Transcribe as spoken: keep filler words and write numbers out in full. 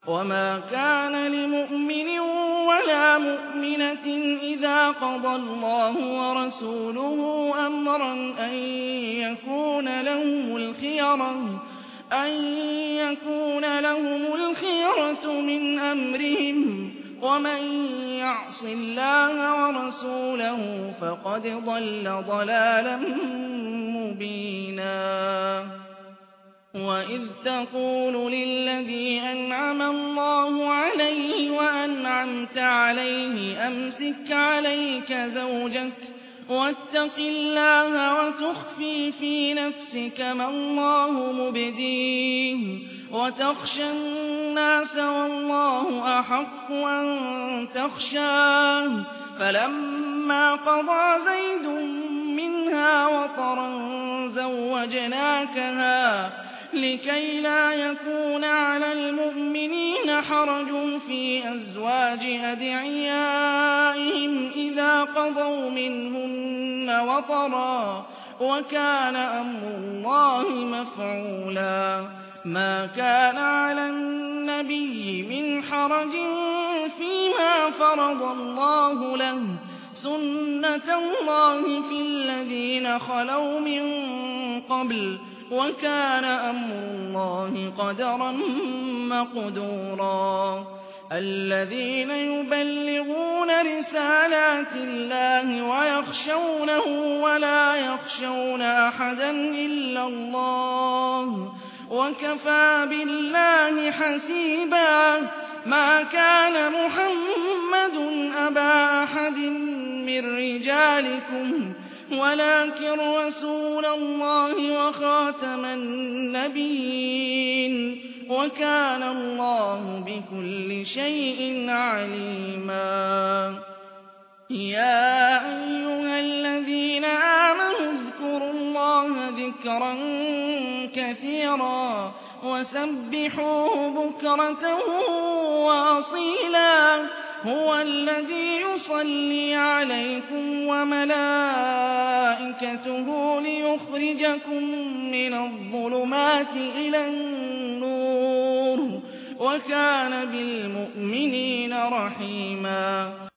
وَمَا كَانَ لِمُؤْمِنٍ وَلَا مُؤْمِنَةٍ إِذَا قَضَى اللَّهُ وَرَسُولُهُ أَمْرًا أَن يَكُونَ لَهُمُ الْخِيَرَةُ أَن يَكُونَ لَهُمُ الْخِيَرَةُ مِنْ أَمْرِهِمْ ۗ وَمَن يَعْصِ اللَّهَ وَرَسُولَهُ فَقَدْ ضَلَّ ضَلَالًا مُّبِينًا. وَإِذْ تَقُولُ لِلَّذِي أَنْعَمَ اللَّهُ عَلَيْهِ وَأَنْعَمْتَ عَلَيْهِ أَمْسِكْ عَلَيْكَ زَوْجَكَ وَاتَّقِ اللَّهَ وَتُخْفِي فِي نَفْسِكَ مَا اللَّهُ مُبْدِيهِ وَتَخْشَى النَّاسَ وَاللَّهُ أَحَقُّ أَن تَخْشَاهُ، فَلَمَّا قَضَىٰ زَيْدٌ مِّنْهَا وَطَرًا زَوَّجْنَاكَهَا لِكَيْ لَا يَكُونَ عَلَى الْمُؤْمِنِينَ حَرَجٌ فِي أَزْوَاجِ أَدْعِيَائِهِمْ إِذَا قَضَوْا مِنْهُنَّ وَطَرًا ۚ وَكَانَ أَمْرُ اللَّهِ مَفْعُولًا. مَا كَانَ عَلَى النَّبِيِّ مِنْ حَرَجٍ فِيمَا فَرَضَ اللَّهُ لَهُ ۚ سُنَّةَ اللَّهِ فِي الَّذِينَ خَلَوْا مِن قَبْلُ ۚ وَكَانَ أَمْرُ اللَّهِ قَدَرًا مَّقْدُورًا. الَّذِينَ يُبَلِّغُونَ رِسَالَاتِ اللَّهِ وَيَخْشَوْنَهُ وَلَا يَخْشَوْنَ أَحَدًا إِلَّا اللَّهَ ۗ وَكَفَىٰ بِاللَّهِ حَسِيبًا. مَا كَانَ مُحَمَّدٌ أَبَا أَحَدٍ مِّن رِّجَالِكُمْ وَلَٰكِن رَّسُولَ اللَّهِ وَخَاتَمَ النَّبِيِّينَ، وَكَانَ اللَّهُ بِكُلِّ شَيْءٍ عَلِيمًا. يَا أَيُّهَا الَّذِينَ آمَنُوا اذْكُرُوا اللَّهَ ذِكْرًا كَثِيرًا وَسَبِّحُوهُ بُكْرَةً وَأَصِيلًا. هُوَ الَّذِي يُصَلِّي عَلَيْكُمْ وَمَلَائِكَتُهُ لِيُخْرِجَكُم مِّنَ الظُّلُمَاتِ إِلَى النُّورِ ۚ وَكَانَ بِالْمُؤْمِنِينَ رَحِيمًا.